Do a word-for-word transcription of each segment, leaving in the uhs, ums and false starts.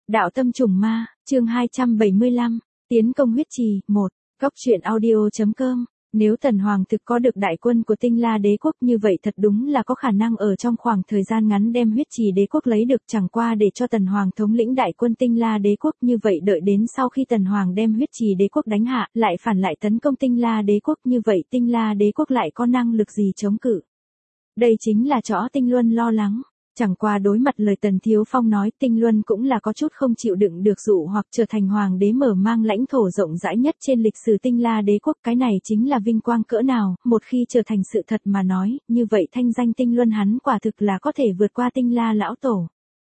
Đạo tâm trùng ma, chương hai trăm bảy mươi lăm, tiến công huyết trì, một, góc truyện audio.com. Nếu Tần Hoàng thực có được đại quân của Tinh La Đế quốc như vậy thật đúng là có khả năng ở trong khoảng thời gian ngắn đem huyết trì đế quốc lấy được, chẳng qua để cho Tần Hoàng thống lĩnh đại quân Tinh La Đế quốc, như vậy đợi đến sau khi Tần Hoàng đem huyết trì đế quốc đánh hạ, lại phản lại tấn công Tinh La Đế quốc, như vậy Tinh La Đế quốc lại có năng lực gì chống cự. Đây chính là chỗ Tinh Luân lo lắng. Chẳng qua đối mặt lời Tần Thiếu Phong nói, Tinh Luân cũng là có chút không chịu đựng được dụ hoặc trở thành hoàng đế mở mang lãnh thổ rộng rãi nhất trên lịch sử Tinh La Đế quốc, cái này chính là vinh quang cỡ nào, một khi trở thành sự thật mà nói, như vậy thanh danh Tinh Luân hắn quả thực là có thể vượt qua Tinh La lão tổ.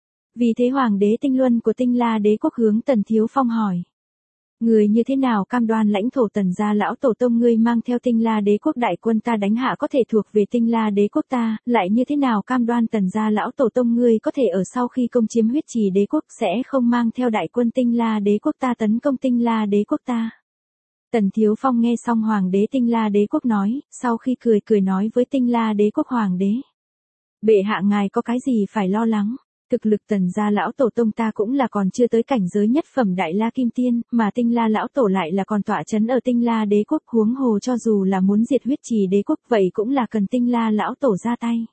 Vì thế hoàng đế Tinh Luân của Tinh La Đế quốc hướng Tần Thiếu Phong hỏi: người như thế nào cam đoan lãnh thổ Tần gia lão tổ tông ngươi mang theo Tinh La Đế quốc đại quân ta đánh hạ có thể thuộc về Tinh La Đế quốc ta, lại như thế nào cam đoan Tần gia lão tổ tông ngươi có thể ở sau khi công chiếm huyết trì đế quốc sẽ không mang theo đại quân Tinh La Đế quốc ta tấn công Tinh La Đế quốc ta. Tần Thiếu Phong nghe xong hoàng đế Tinh La Đế quốc nói, sau khi cười cười nói với Tinh La Đế quốc hoàng đế: bệ hạ ngài có cái gì phải lo lắng. Thực lực Tần gia lão tổ tông ta cũng là còn chưa tới cảnh giới nhất phẩm Đại La Kim Tiên, mà Tinh La lão tổ lại là còn tọa chấn ở Tinh La Đế quốc, huống hồ cho dù là muốn diệt huyết trì đế quốc vậy cũng là cần Tinh La lão tổ ra tay.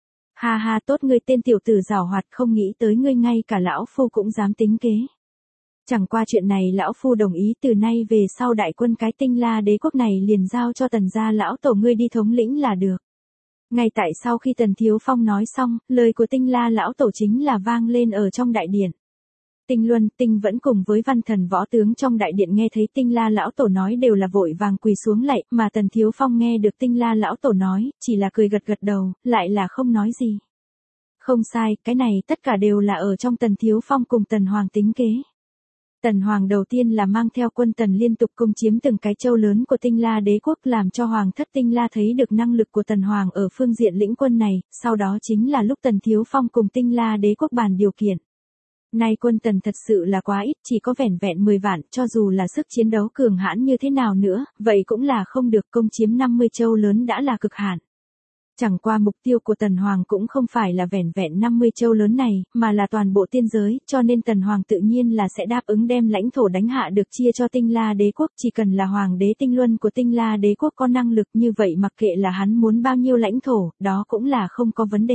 Ha ha, tốt, ngươi tên tiểu tử giảo hoạt, không nghĩ tới ngươi ngay cả lão phu cũng dám tính kế. Chẳng qua chuyện này lão phu đồng ý, từ nay về sau đại quân cái Tinh La Đế quốc này liền giao cho Tần gia lão tổ ngươi đi thống lĩnh là được. Ngay tại sau khi Tần Thiếu Phong nói xong, lời của Tinh La lão tổ chính là vang lên ở trong đại điện. Tinh Luân, Tinh vẫn cùng với văn thần võ tướng trong đại điện nghe thấy Tinh La lão tổ nói đều là vội vàng quỳ xuống lạy, mà Tần Thiếu Phong nghe được Tinh La lão tổ nói, chỉ là cười gật gật đầu, lại là không nói gì. Không sai, cái này tất cả đều là ở trong Tần Thiếu Phong cùng Tần Hoàng tính kế. Tần Hoàng đầu tiên là mang theo quân Tần liên tục công chiếm từng cái châu lớn của Tinh La Đế quốc, làm cho Hoàng thất Tinh La thấy được năng lực của Tần Hoàng ở phương diện lĩnh quân này, sau đó chính là lúc Tần Thiếu Phong cùng Tinh La Đế quốc bàn điều kiện. Nay quân Tần thật sự là quá ít, chỉ có vẻn vẹn mười vạn, cho dù là sức chiến đấu cường hãn như thế nào nữa, vậy cũng là không được, công chiếm năm mươi châu lớn đã là cực hạn. Chẳng qua mục tiêu của Tần Hoàng cũng không phải là vẻn vẹn năm mươi châu lớn này, mà là toàn bộ tiên giới, cho nên Tần Hoàng tự nhiên là sẽ đáp ứng đem lãnh thổ đánh hạ được chia cho Tinh La Đế quốc, chỉ cần là hoàng đế Tinh Luân của Tinh La Đế quốc có năng lực như vậy mặc kệ là hắn muốn bao nhiêu lãnh thổ, đó cũng là không có vấn đề.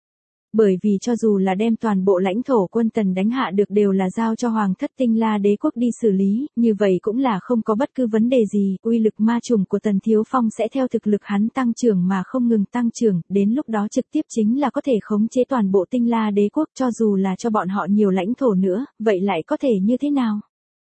Bởi vì cho dù là đem toàn bộ lãnh thổ quân Tần đánh hạ được đều là giao cho Hoàng thất Tinh La Đế quốc đi xử lý, như vậy cũng là không có bất cứ vấn đề gì, uy lực ma trùng của Tần Thiếu Phong sẽ theo thực lực hắn tăng trưởng mà không ngừng tăng trưởng, đến lúc đó trực tiếp chính là có thể khống chế toàn bộ Tinh La Đế quốc, cho dù là cho bọn họ nhiều lãnh thổ nữa, vậy lại có thể như thế nào?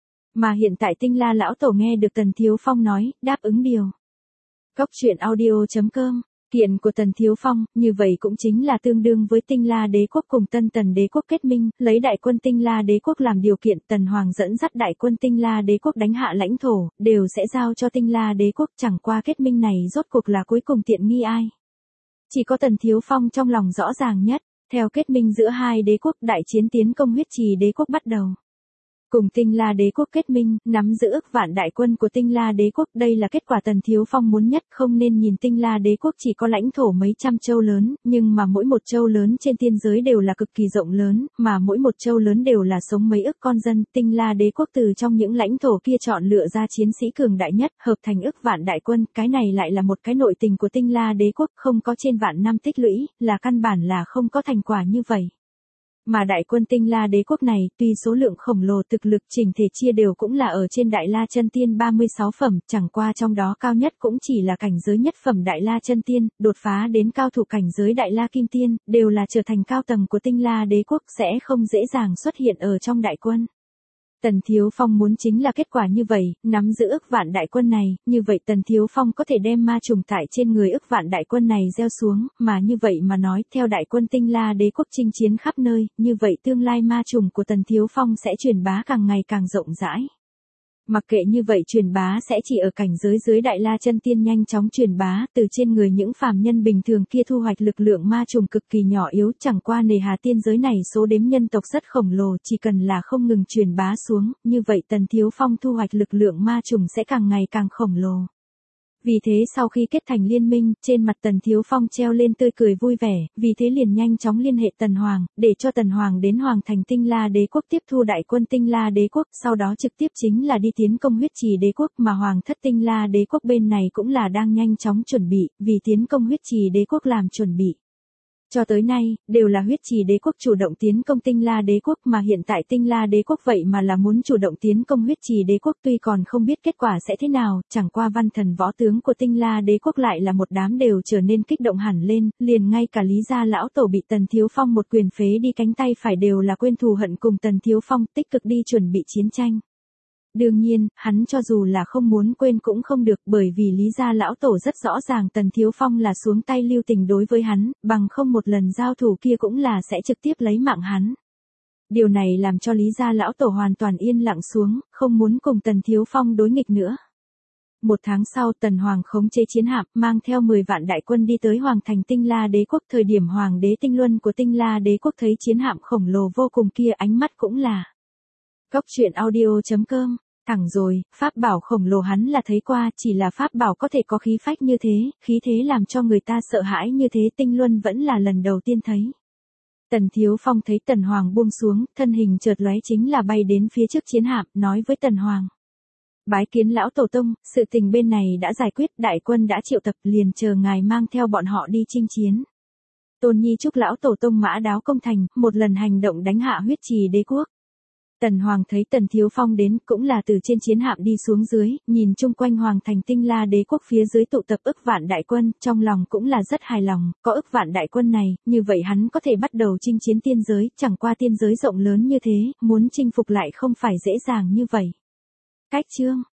Mà hiện tại Tinh La lão tổ nghe được Tần Thiếu Phong nói, đáp ứng điều. Góc truyện audio.com. Kiện của Tần Thiếu Phong, như vậy cũng chính là tương đương với Tinh La Đế quốc cùng Tân Tần Đế quốc kết minh, lấy đại quân Tinh La Đế quốc làm điều kiện, Tần Hoàng dẫn dắt đại quân Tinh La Đế quốc đánh hạ lãnh thổ, đều sẽ giao cho Tinh La Đế quốc, chẳng qua kết minh này rốt cuộc là cuối cùng tiện nghi ai. Chỉ có Tần Thiếu Phong trong lòng rõ ràng nhất, theo kết minh giữa hai đế quốc, đại chiến tiến công huyết trì đế quốc bắt đầu. Cùng Tinh La Đế quốc kết minh, nắm giữ ức vạn đại quân của Tinh La Đế quốc, đây là kết quả Tần Thiếu Phong muốn nhất, không nên nhìn Tinh La Đế quốc chỉ có lãnh thổ mấy trăm châu lớn, nhưng mà mỗi một châu lớn trên tiên giới đều là cực kỳ rộng lớn, mà mỗi một châu lớn đều là sống mấy ức con dân, Tinh La Đế quốc từ trong những lãnh thổ kia chọn lựa ra chiến sĩ cường đại nhất, hợp thành ức vạn đại quân, cái này lại là một cái nội tình của Tinh La Đế quốc, không có trên vạn năm tích lũy, là căn bản là không có thành quả như vậy. Mà đại quân Tinh La Đế quốc này, tuy số lượng khổng lồ, thực lực chỉnh thể chia đều cũng là ở trên Đại La Chân Tiên ba mươi sáu phẩm, chẳng qua trong đó cao nhất cũng chỉ là cảnh giới nhất phẩm Đại La Chân Tiên, đột phá đến cao thủ cảnh giới Đại La Kim Tiên, đều là trở thành cao tầng của Tinh La Đế quốc, sẽ không dễ dàng xuất hiện ở trong đại quân. Tần Thiếu Phong muốn chính là kết quả như vậy, nắm giữ ức vạn đại quân này, như vậy Tần Thiếu Phong có thể đem ma trùng tại trên người ức vạn đại quân này gieo xuống, mà như vậy mà nói, theo đại quân Tinh La Đế quốc chinh chiến khắp nơi, như vậy tương lai ma trùng của Tần Thiếu Phong sẽ truyền bá càng ngày càng rộng rãi. Mặc kệ như vậy truyền bá sẽ chỉ ở cảnh giới dưới Đại La Chân Tiên nhanh chóng truyền bá, từ trên người những phàm nhân bình thường kia thu hoạch lực lượng ma trùng cực kỳ nhỏ yếu, chẳng qua nề hà tiên giới này số đếm nhân tộc rất khổng lồ, chỉ cần là không ngừng truyền bá xuống, như vậy Tần Thiếu Phong thu hoạch lực lượng ma trùng sẽ càng ngày càng khổng lồ. Vì thế sau khi kết thành liên minh, trên mặt Tần Thiếu Phong treo lên tươi cười vui vẻ, vì thế liền nhanh chóng liên hệ Tần Hoàng, để cho Tần Hoàng đến Hoàng thành Tinh La Đế quốc tiếp thu đại quân Tinh La Đế quốc, sau đó trực tiếp chính là đi tiến công Huyết Trì Đế quốc, mà Hoàng thất Tinh La Đế quốc bên này cũng là đang nhanh chóng chuẩn bị, vì tiến công Huyết Trì Đế quốc làm chuẩn bị. Cho tới nay, đều là Huyết Trì Đế quốc chủ động tiến công Tinh La Đế quốc, mà hiện tại Tinh La Đế quốc vậy mà là muốn chủ động tiến công Huyết Trì Đế quốc, tuy còn không biết kết quả sẽ thế nào, chẳng qua văn thần võ tướng của Tinh La Đế quốc lại là một đám đều trở nên kích động hẳn lên, liền ngay cả Lý gia lão tổ bị Tần Thiếu Phong một quyền phế đi cánh tay phải đều là quên thù hận cùng Tần Thiếu Phong, tích cực đi chuẩn bị chiến tranh. Đương nhiên, hắn cho dù là không muốn quên cũng không được, bởi vì Lý gia lão tổ rất rõ ràng Tần Thiếu Phong là xuống tay lưu tình đối với hắn, bằng không một lần giao thủ kia cũng là sẽ trực tiếp lấy mạng hắn. Điều này làm cho Lý gia lão tổ hoàn toàn yên lặng xuống, không muốn cùng Tần Thiếu Phong đối nghịch nữa. Một tháng sau, Tần Hoàng khống chế chiến hạm, mang theo mười vạn đại quân đi tới Hoàng thành Tinh La Đế quốc, thời điểm Hoàng đế Tinh Luân của Tinh La Đế quốc thấy chiến hạm khổng lồ vô cùng kia, ánh mắt cũng là Góc truyện audio chấm com, thẳng rồi, pháp bảo khổng lồ hắn là thấy qua, chỉ là pháp bảo có thể có khí phách như thế, khí thế làm cho người ta sợ hãi như thế, Tinh Luân vẫn là lần đầu tiên thấy. Tần Thiếu Phong thấy Tần Hoàng buông xuống, thân hình chợt lóe chính là bay đến phía trước chiến hạm, nói với Tần Hoàng: Bái kiến lão tổ tông, sự tình bên này đã giải quyết, đại quân đã triệu tập, liền chờ ngài mang theo bọn họ đi chinh chiến. Tôn Nhi chúc lão tổ tông mã đáo công thành, một lần hành động đánh hạ Huyết Trì Đế quốc. Tần Hoàng thấy Tần Thiếu Phong đến, cũng là từ trên chiến hạm đi xuống dưới, nhìn chung quanh Hoàng thành Tinh La Đế quốc phía dưới tụ tập ức vạn đại quân, trong lòng cũng là rất hài lòng, có ức vạn đại quân này, như vậy hắn có thể bắt đầu chinh chiến tiên giới, chẳng qua tiên giới rộng lớn như thế, muốn chinh phục lại không phải dễ dàng như vậy. Cách chương